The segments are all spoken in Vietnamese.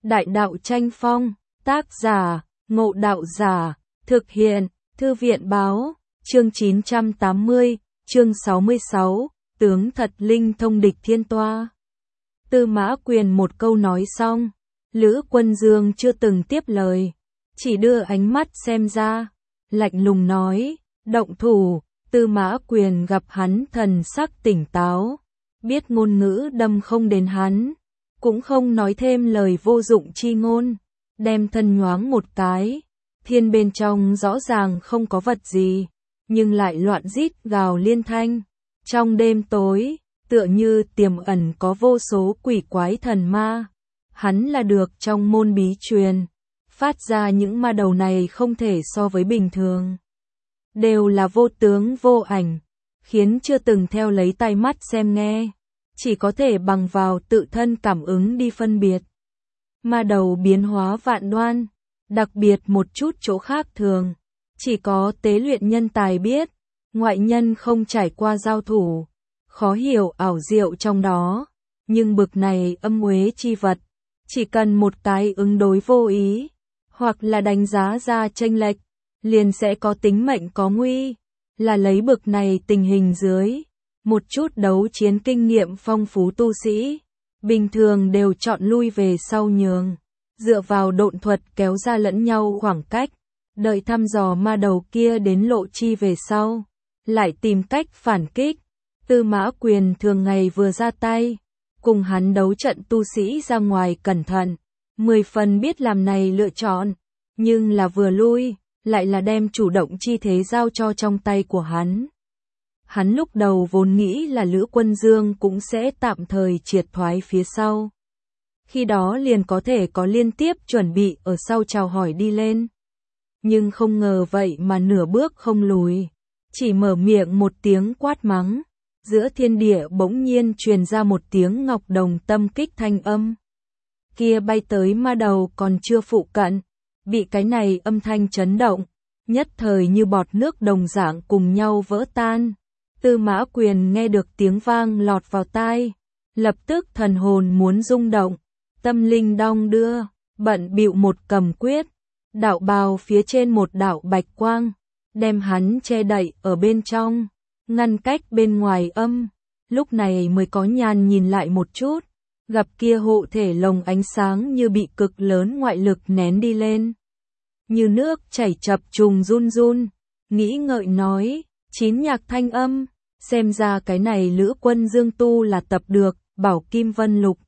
Đại đạo tranh phong, tác giả, Ngộ Đạo Giả, thực hiện, Thư viện báo, chương 980, chương 66, tướng thật linh thông địch thiên toa. Tư Mã Quyền một câu nói xong, Lữ Quân Dương chưa từng tiếp lời, chỉ đưa ánh mắt xem ra, lạnh lùng nói, động thủ. Tư Mã Quyền gặp hắn thần sắc tỉnh táo, biết ngôn ngữ đâm không đến hắn, cũng không nói thêm lời vô dụng chi ngôn, đem thân nhoáng một cái, thiên bên trong rõ ràng không có vật gì, nhưng lại loạn rít gào liên thanh. Trong đêm tối, tựa như tiềm ẩn có vô số quỷ quái thần ma, hắn là được trong môn bí truyền, phát ra những ma đầu này không thể so với bình thường. Đều là vô tướng vô ảnh, khiến chưa từng theo lấy tai mắt xem nghe, chỉ có thể bằng vào tự thân cảm ứng đi phân biệt. Ma đầu biến hóa vạn đoan, đặc biệt một chút chỗ khác thường, chỉ có tế luyện nhân tài biết, ngoại nhân không trải qua giao thủ, khó hiểu ảo diệu trong đó, nhưng bực này âm uế chi vật, chỉ cần một cái ứng đối vô ý, hoặc là đánh giá ra chênh lệch, liền sẽ có tính mệnh có nguy, là lấy bực này tình hình dưới, một chút đấu chiến kinh nghiệm phong phú tu sĩ, bình thường đều chọn lui về sau nhường, dựa vào độn thuật kéo ra lẫn nhau khoảng cách, đợi thăm dò ma đầu kia đến lộ chi về sau, lại tìm cách phản kích. Tư Mã Quyền thường ngày vừa ra tay, cùng hắn đấu trận tu sĩ ra ngoài cẩn thận, 10 phần biết làm này lựa chọn, nhưng là vừa lui, lại là đem chủ động chi thế giao cho trong tay của hắn. Hắn lúc đầu vốn nghĩ là Lữ Quân Dương cũng sẽ tạm thời triệt thoái phía sau. Khi đó liền có thể có liên tiếp chuẩn bị ở sau chào hỏi đi lên. Nhưng không ngờ vậy mà nửa bước không lùi, chỉ mở miệng một tiếng quát mắng, giữa thiên địa bỗng nhiên truyền ra một tiếng ngọc đồng tâm kích thanh âm. Kia bay tới ma đầu còn chưa phụ cận, bị cái này âm thanh chấn động, nhất thời như bọt nước đồng dạng cùng nhau vỡ tan. Tư Mã Quyền nghe được tiếng vang lọt vào tai, lập tức thần hồn muốn rung động, tâm linh đong đưa, bận bịu một cầm quyết, đạo bào phía trên một đạo bạch quang, đem hắn che đậy ở bên trong, ngăn cách bên ngoài âm. Lúc này mới có nhàn nhìn lại một chút, gặp kia hộ thể lồng ánh sáng như bị cực lớn ngoại lực nén đi lên, như nước chảy chập trùng run run, nghĩ ngợi nói, 9 nhạc thanh âm, xem ra cái này Lữ Quân Dương tu là tập được, Bảo Kim Vân Lục.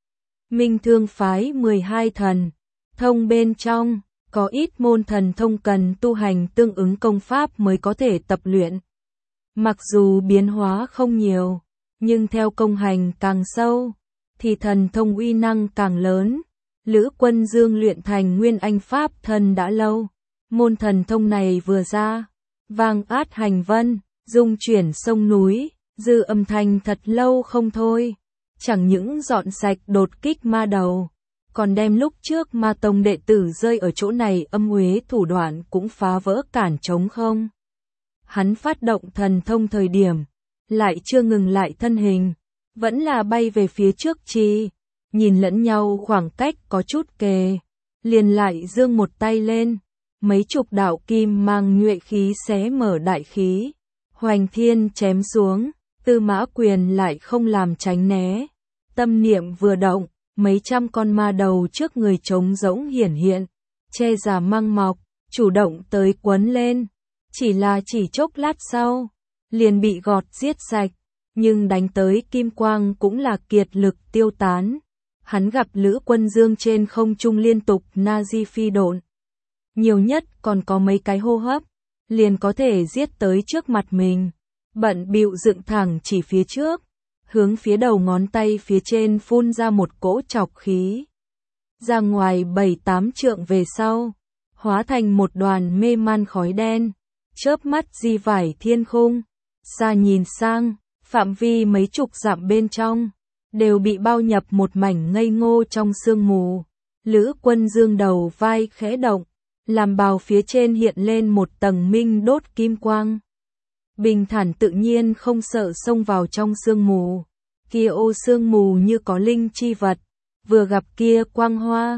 Minh Thương phái 12 thần, thông bên trong, có ít môn thần thông cần tu hành tương ứng công pháp mới có thể tập luyện. Mặc dù biến hóa không nhiều, nhưng theo công hành càng sâu, thì thần thông uy năng càng lớn. Lữ Quân Dương luyện thành Nguyên Anh Pháp thân đã lâu, môn thần thông này vừa ra, vang át hành vân, dung chuyển sông núi, dư âm thanh thật lâu không thôi, chẳng những dọn sạch đột kích ma đầu, còn đem lúc trước ma tông đệ tử rơi ở chỗ này âm uế thủ đoạn cũng phá vỡ cản trống không. Hắn phát động thần thông thời điểm, lại chưa ngừng lại thân hình, vẫn là bay về phía trước chi, nhìn lẫn nhau khoảng cách có chút kề, liền lại giương một tay lên, mấy chục đạo kim mang nhuệ khí xé mở đại khí, hoành thiên chém xuống. Tư Mã Quyền lại không làm tránh né, tâm niệm vừa động, mấy trăm con ma đầu trước người trống rỗng hiển hiện, che giả mang mọc, chủ động tới quấn lên, chỉ chốc lát sau, liền bị gọt giết sạch, nhưng đánh tới kim quang cũng là kiệt lực tiêu tán. Hắn gặp Lữ Quân Dương trên không trung liên tục na di phi độn, nhiều nhất còn có mấy cái hô hấp, liền có thể giết tới trước mặt mình, bận bịu dựng thẳng chỉ phía trước, hướng phía đầu ngón tay phía trên phun ra một cỗ trọc khí. Ra ngoài 7-8 trượng về sau, hóa thành một đoàn mê man khói đen, chớp mắt di vải thiên khung, xa nhìn sang, phạm vi mấy chục dặm bên trong, đều bị bao nhập một mảnh ngây ngô trong sương mù. Lữ Quân Dương đầu vai khẽ động, làm bào phía trên hiện lên một tầng minh đốt kim quang. Bình thản tự nhiên không sợ xông vào trong sương mù, kia ô sương mù như có linh chi vật, vừa gặp kia quang hoa,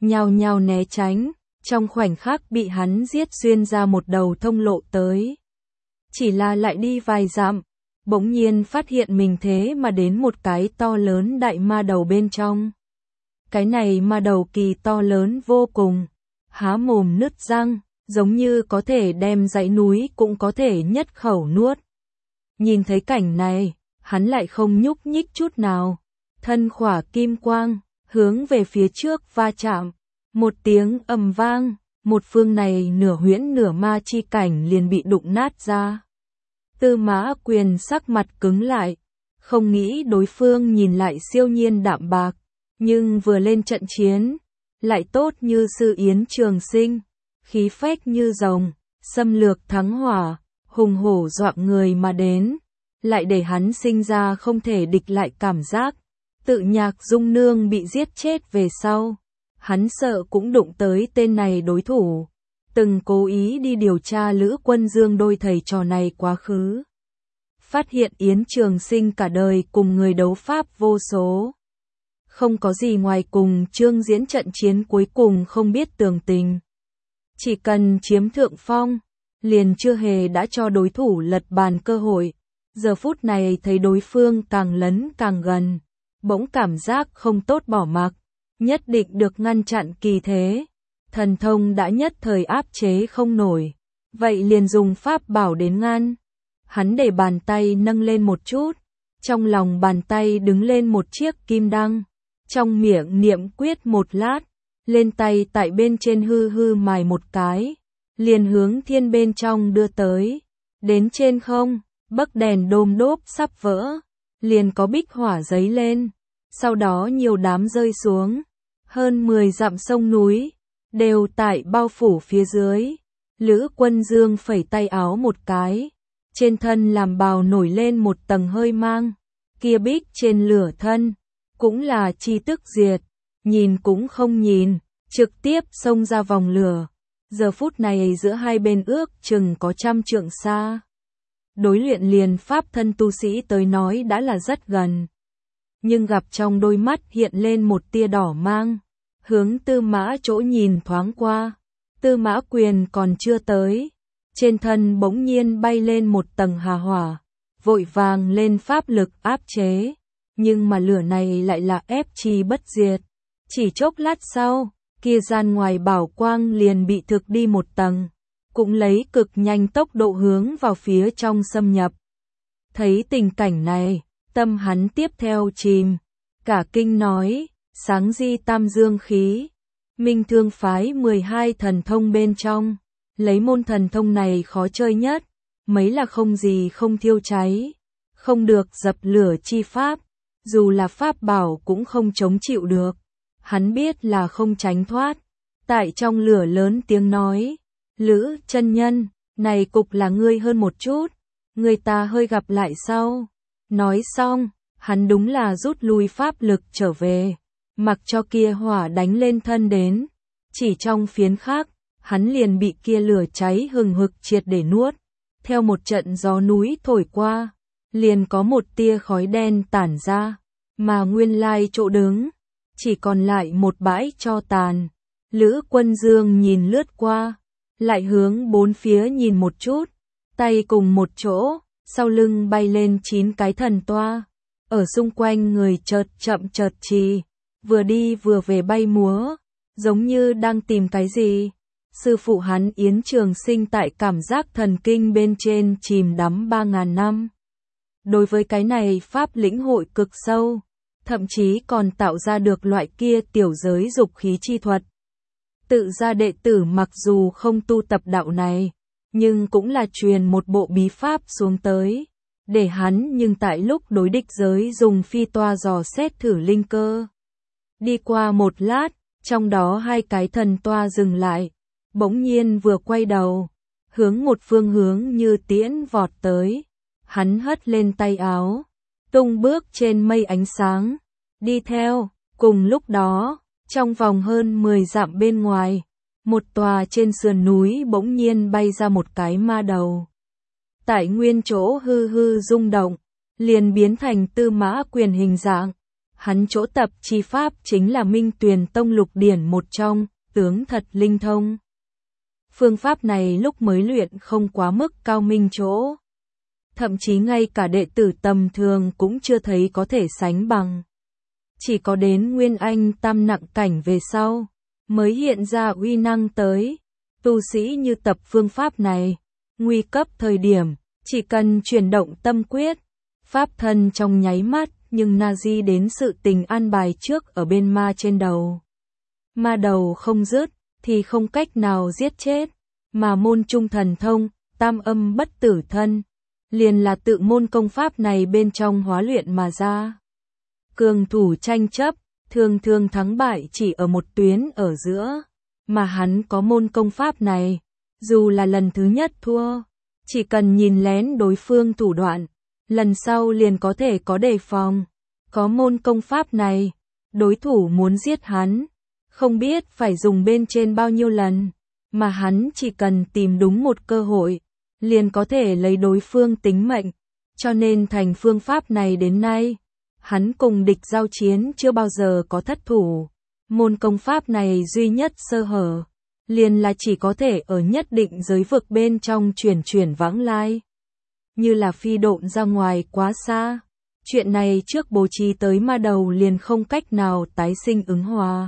nhao nhao né tránh, trong khoảnh khắc bị hắn giết xuyên ra một đầu thông lộ tới. Chỉ là lại đi vài dặm, bỗng nhiên phát hiện mình thế mà đến một cái to lớn đại ma đầu bên trong. Cái này ma đầu kỳ to lớn vô cùng, há mồm nứt răng, giống như có thể đem dãy núi cũng có thể nhất khẩu nuốt. Nhìn thấy cảnh này, hắn lại không nhúc nhích chút nào, thân khỏa kim quang, hướng về phía trước va chạm. Một tiếng ầm vang, một phương này nửa huyễn nửa ma chi cảnh liền bị đụng nát ra. Tư Mã Quyền sắc mặt cứng lại, không nghĩ đối phương nhìn lại siêu nhiên đạm bạc, nhưng vừa lên trận chiến, lại tốt như sư Yến Trường Sinh, khí phách như rồng, xâm lược thắng hỏa, hùng hổ dọa người mà đến, lại để hắn sinh ra không thể địch lại cảm giác. Tự Nhạc Dung Nương bị giết chết về sau, hắn sợ cũng đụng tới tên này đối thủ, từng cố ý đi điều tra Lữ Quân Dương đôi thầy trò này quá khứ. Phát hiện Yến Trường Sinh cả đời cùng người đấu pháp vô số. Không có gì ngoài cùng Trương Diễn trận chiến cuối cùng không biết tường tình. Chỉ cần chiếm thượng phong, liền chưa hề đã cho đối thủ lật bàn cơ hội. Giờ phút này thấy đối phương càng lấn càng gần, bỗng cảm giác không tốt bỏ mặc, nhất định được ngăn chặn kỳ thế. Thần thông đã nhất thời áp chế không nổi, vậy liền dùng pháp bảo đến ngăn. Hắn để bàn tay nâng lên một chút, trong lòng bàn tay đứng lên một chiếc kim đăng, trong miệng niệm quyết một lát, lên tay tại bên trên hư hư mài một cái, liền hướng thiên bên trong đưa tới. Đến trên không, bấc đèn đôm đốp sắp vỡ, liền có bích hỏa giấy lên, sau đó nhiều đám rơi xuống, hơn 10 dặm sông núi, đều tại bao phủ phía dưới. Lữ Quân Dương phẩy tay áo một cái, trên thân làm bào nổi lên một tầng hơi mang, kia bích trên lửa thân, cũng là chi tức diệt, nhìn cũng không nhìn, trực tiếp xông ra vòng lửa. Giờ phút này giữa hai bên ước chừng có 100 trượng xa. Đối luyện liền pháp thân tu sĩ tới nói đã là rất gần. Nhưng gặp trong đôi mắt hiện lên một tia đỏ mang, hướng Tư Mã chỗ nhìn thoáng qua. Tư Mã Quyền còn chưa tới, trên thân bỗng nhiên bay lên một tầng hà hỏa, vội vàng lên pháp lực áp chế, nhưng mà lửa này lại là ép chi bất diệt. Chỉ chốc lát sau, kia gian ngoài bảo quang liền bị thực đi một tầng, cũng lấy cực nhanh tốc độ hướng vào phía trong xâm nhập. Thấy tình cảnh này, tâm hắn tiếp theo chìm, cả kinh nói, sáng di tam dương khí, Minh Thương phái 12 thần thông bên trong, lấy môn thần thông này khó chơi nhất, mấy là không gì không thiêu cháy, không được dập lửa chi pháp, dù là pháp bảo cũng không chống chịu được. Hắn biết là không tránh thoát, tại trong lửa lớn tiếng nói, Lữ chân nhân, này cục là ngươi hơn một chút, người ta hơi gặp lại sau. Nói xong, hắn đúng là rút lui pháp lực trở về, mặc cho kia hỏa đánh lên thân đến, chỉ trong phiến khắc, hắn liền bị kia lửa cháy hừng hực triệt để nuốt. Theo một trận gió núi thổi qua, liền có một tia khói đen tản ra, mà nguyên lai chỗ đứng, chỉ còn lại một bãi tro tàn. Lữ Quân Dương nhìn lướt qua, lại hướng bốn phía nhìn một chút, tay cùng một chỗ, sau lưng bay lên 9 cái thần toa, ở xung quanh người chợt chậm chợt trì, vừa đi vừa về bay múa, giống như đang tìm cái gì. Sư phụ hắn Yến Trường Sinh tại cảm giác thần kinh bên trên chìm đắm 3000 năm. Đối với cái này pháp lĩnh hội cực sâu, thậm chí còn tạo ra được loại kia tiểu giới dục khí chi thuật. Tự gia đệ tử mặc dù không tu tập đạo này, nhưng cũng là truyền một bộ bí pháp xuống tới, để hắn nhưng tại lúc đối địch giới dùng phi toa dò xét thử linh cơ. Đi qua một lát, trong đó 2 cái thần toa dừng lại, bỗng nhiên vừa quay đầu, hướng một phương hướng như tiễn vọt tới. Hắn hất lên tay áo, tung bước trên mây ánh sáng, đi theo. Cùng lúc đó, trong vòng hơn 10 dặm bên ngoài, một tòa trên sườn núi bỗng nhiên bay ra một cái ma đầu. Tại nguyên chỗ hư hư rung động, liền biến thành Tư Mã Quyền hình dạng. Hắn chỗ tập chi pháp chính là Minh Tuyền Tông lục điển một trong, tướng thật linh thông. Phương pháp này lúc mới luyện không quá mức cao minh chỗ. Thậm chí ngay cả đệ tử tầm thường cũng chưa thấy có thể sánh bằng. Chỉ có đến Nguyên Anh tam nặng cảnh về sau, mới hiện ra uy năng tới. Tu sĩ như tập phương pháp này, nguy cấp thời điểm, chỉ cần chuyển động tâm quyết, pháp thân trong nháy mắt, nhưng Nazi đến sự tình an bài trước ở bên ma trên đầu. Ma đầu không dứt, thì không cách nào giết chết, mà môn trung thần thông, tam âm bất tử thân, liền là tự môn công pháp này bên trong hóa luyện mà ra. Cường thủ tranh chấp, thường thường thắng bại chỉ ở một tuyến ở giữa, mà hắn có môn công pháp này, dù là lần thứ nhất thua, chỉ cần nhìn lén đối phương thủ đoạn, lần sau liền có thể có đề phòng. Có môn công pháp này, đối thủ muốn giết hắn, không biết phải dùng bên trên bao nhiêu lần, mà hắn chỉ cần tìm đúng một cơ hội, liền có thể lấy đối phương tính mệnh, cho nên thành phương pháp này đến nay, hắn cùng địch giao chiến chưa bao giờ có thất thủ. Môn công pháp này duy nhất sơ hở, liền là chỉ có thể ở nhất định giới vực bên trong chuyển vãng lai, như là phi độn ra ngoài quá xa. Chuyện này trước bố trí tới ma đầu liền không cách nào tái sinh ứng hòa.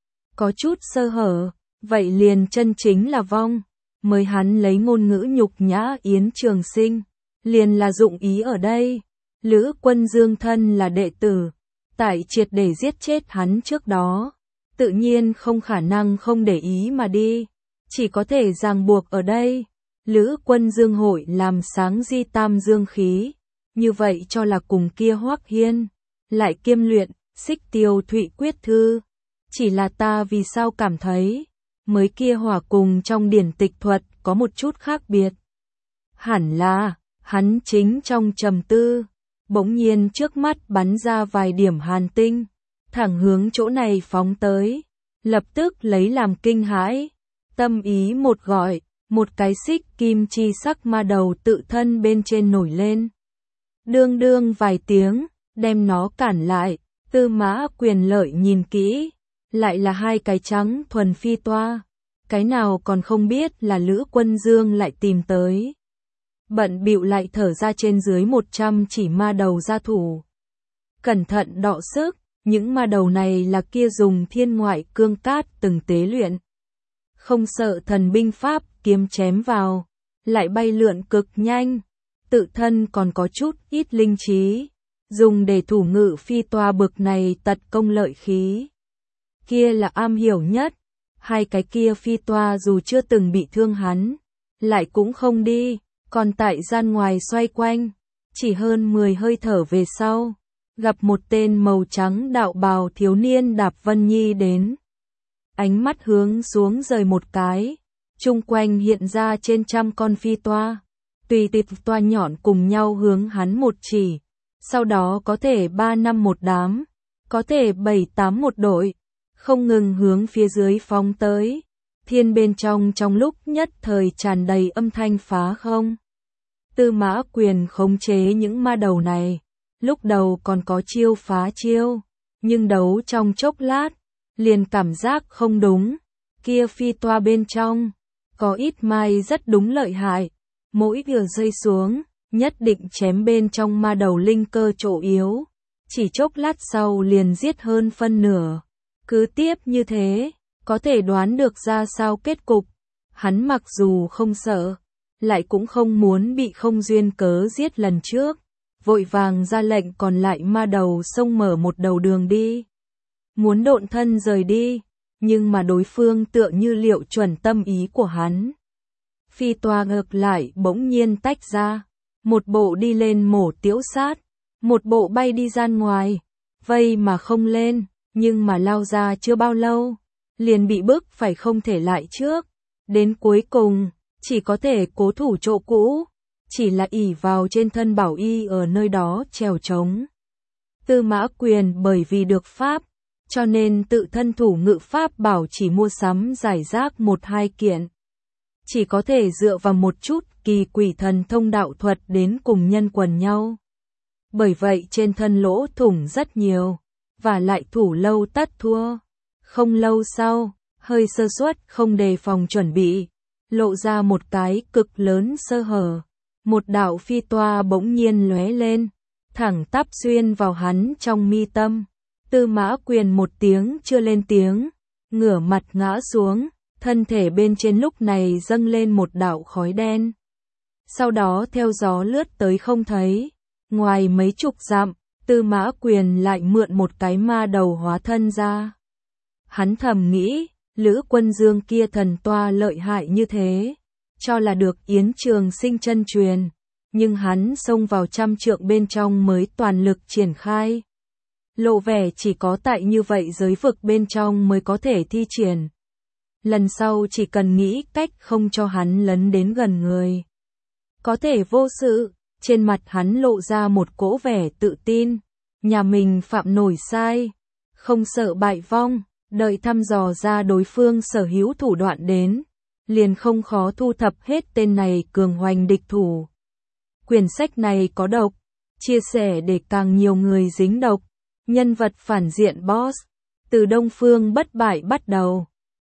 Có chút sơ hở, vậy liền chân chính là vong. Mới hắn lấy ngôn ngữ nhục nhã Yến Trường Sinh, liền là dụng ý ở đây. Lữ Quân Dương thân là đệ tử, tại triệt để giết chết hắn trước đó, tự nhiên không khả năng không để ý mà đi, chỉ có thể ràng buộc ở đây. Lữ Quân Dương hội làm sáng di tam dương khí, như vậy cho là cùng kia Hoắc Hiên, lại kiêm luyện, Xích Tiêu Thụy Quyết Thư. Chỉ là ta vì sao cảm thấy, mới kia hỏa cùng trong điển tịch thuật có một chút khác biệt. Hẳn là, hắn chính trong trầm tư, bỗng nhiên trước mắt bắn ra vài điểm hàn tinh, thẳng hướng chỗ này phóng tới, lập tức lấy làm kinh hãi, tâm ý một gọi, một cái xích kim chi sắc ma đầu tự thân bên trên nổi lên. Đương đương vài tiếng, đem nó cản lại, Tư Mã Quyền Lợi nhìn kỹ, lại là hai cái trắng thuần phi toa, cái nào còn không biết là Lữ Quân Dương lại tìm tới. Bận bịu lại thở ra trên dưới 100 chỉ ma đầu ra thủ. Cẩn thận đọ sức, những ma đầu này là kia dùng thiên ngoại cương cát từng tế luyện. Không sợ thần binh pháp kiếm chém vào, lại bay lượn cực nhanh, tự thân còn có chút ít linh trí, dùng để thủ ngự phi toa bực này tật công lợi khí. Kia là am hiểu nhất, hai cái kia phi toa dù chưa từng bị thương hắn, lại cũng không đi, còn tại gian ngoài xoay quanh, chỉ hơn 10 hơi thở về sau, gặp một tên màu trắng đạo bào thiếu niên đạp Vân Nhi đến. Ánh mắt hướng xuống rời một cái, chung quanh hiện ra trên trăm con phi toa, tùy tịp toa nhọn cùng nhau hướng hắn một chỉ, sau đó có thể 3 năm một đám, có thể 7-8 một đội, không ngừng hướng phía dưới phóng tới. Thiên bên trong lúc nhất thời tràn đầy âm thanh phá không. Tư Mã Quyền khống chế những ma đầu này, lúc đầu còn có chiêu phá chiêu, nhưng đấu trong chốc lát, liền cảm giác không đúng, kia phi toa bên trong, có ít mai rất đúng lợi hại, mỗi vừa rơi xuống, nhất định chém bên trong ma đầu linh cơ chỗ yếu, chỉ chốc lát sau liền giết hơn phân nửa. Cứ tiếp như thế, có thể đoán được ra sao kết cục. Hắn mặc dù không sợ, lại cũng không muốn bị không duyên cớ giết lần trước, vội vàng ra lệnh còn lại ma đầu xông mở một đầu đường đi. Muốn độn thân rời đi, nhưng mà đối phương tựa như liệu chuẩn tâm ý của hắn. Phi toa ngược lại bỗng nhiên tách ra, một bộ đi lên mổ tiễu sát, một bộ bay đi gian ngoài, vây mà không lên, nhưng mà lao ra chưa bao lâu, liền bị bức phải không thể lại trước, đến cuối cùng, chỉ có thể cố thủ chỗ cũ, chỉ là ỷ vào trên thân bảo y ở nơi đó trèo trống. Tư Mã Quyền bởi vì được pháp, cho nên tự thân thủ ngự pháp bảo chỉ mua sắm giải rác 1-2 kiện. Chỉ có thể dựa vào một chút kỳ quỷ thần thông đạo thuật đến cùng nhân quần nhau. Bởi vậy trên thân lỗ thủng rất nhiều, và lại thủ lâu tất thua. Không lâu sau, hơi sơ suất không đề phòng chuẩn bị, lộ ra một cái cực lớn sơ hở. Một đạo phi toa bỗng nhiên lóe lên, thẳng tắp xuyên vào hắn trong mi tâm. Tư Mã Quyền một tiếng chưa lên tiếng, ngửa mặt ngã xuống, thân thể bên trên lúc này dâng lên một đạo khói đen. Sau đó theo gió lướt tới không thấy, ngoài mấy chục dặm, Tư Mã Quyền lại mượn một cái ma đầu hóa thân ra. Hắn thầm nghĩ, Lữ Quân Dương kia thần toa lợi hại như thế, cho là được Yến Trường Sinh chân truyền, nhưng hắn xông vào trăm trượng bên trong mới toàn lực triển khai. Lộ vẻ chỉ có tại như vậy giới vực bên trong mới có thể thi triển. Lần sau chỉ cần nghĩ cách không cho hắn lấn đến gần người, có thể vô sự. Trên mặt hắn lộ ra một cỗ vẻ tự tin, nhà mình phạm nổi sai, không sợ bại vong, đợi thăm dò ra đối phương sở hữu thủ đoạn đến, liền không khó thu thập hết tên này cường hoành địch thủ. Quyển sách này có độc, chia sẻ để càng nhiều người dính độc. Nhân vật phản diện boss, từ Đông Phương Bất Bại bắt đầu.